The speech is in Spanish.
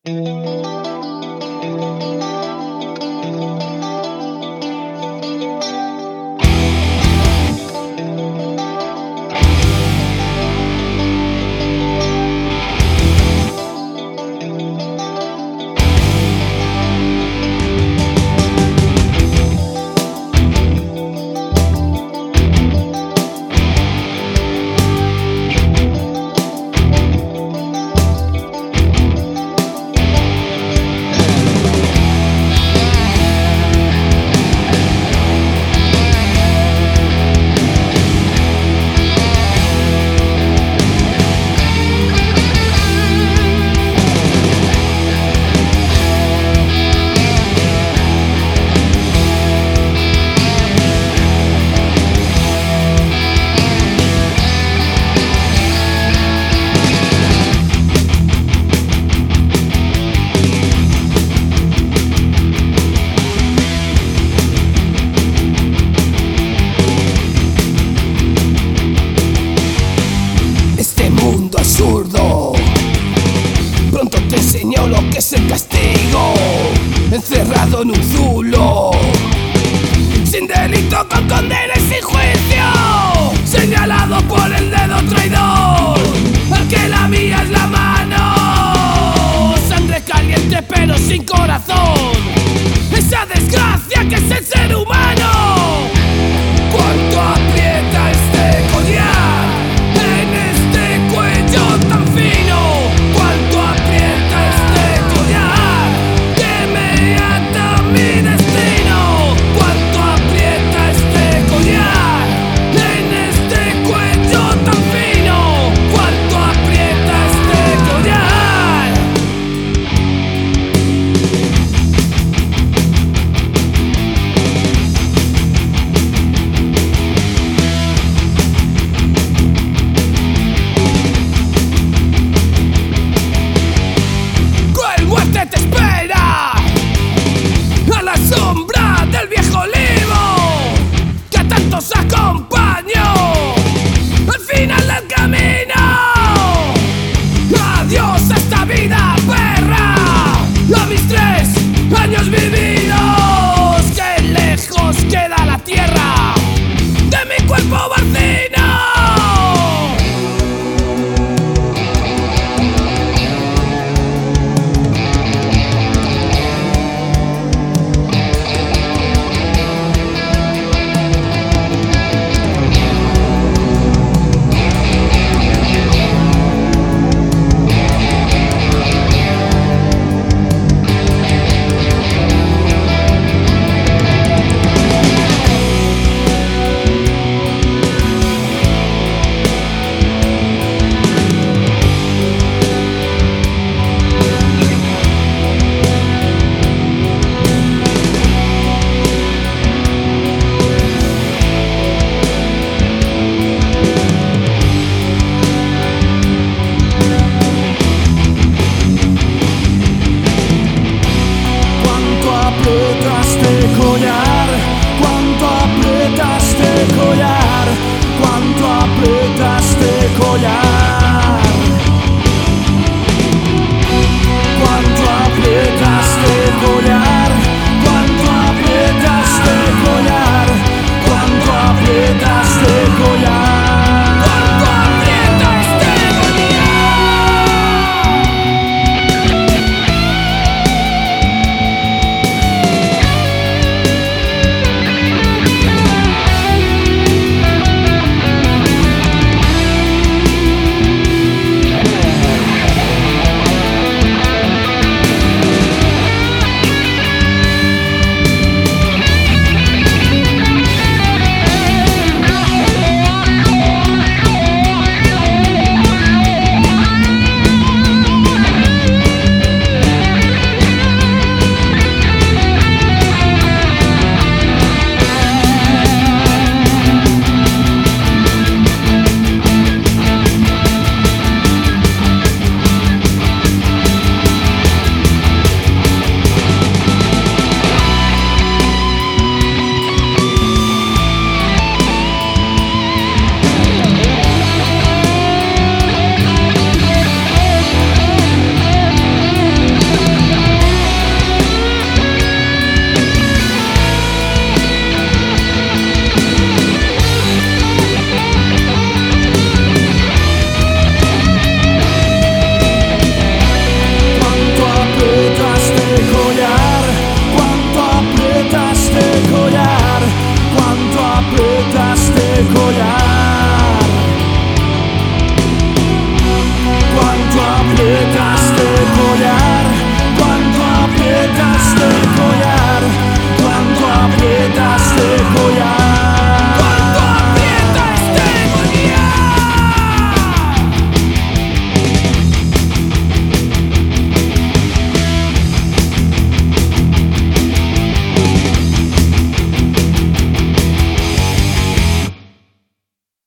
Absurdo. Pronto te enseño lo que es el castigo, encerrado en un zulo, sin delito, con condena y sin juicio, señalado por el dedo traidor, al que la mía es la mano, sangre caliente pero sin corazón, esa desgracia que es el ser humano. Cuánto aprieta este collar en este cuello tan fino, cuánto aprieta este collar que me ata a mi destino, cuánto aprieta este collar en este cuello tan fino, cuánto aprieta este collar. Muerte te espera.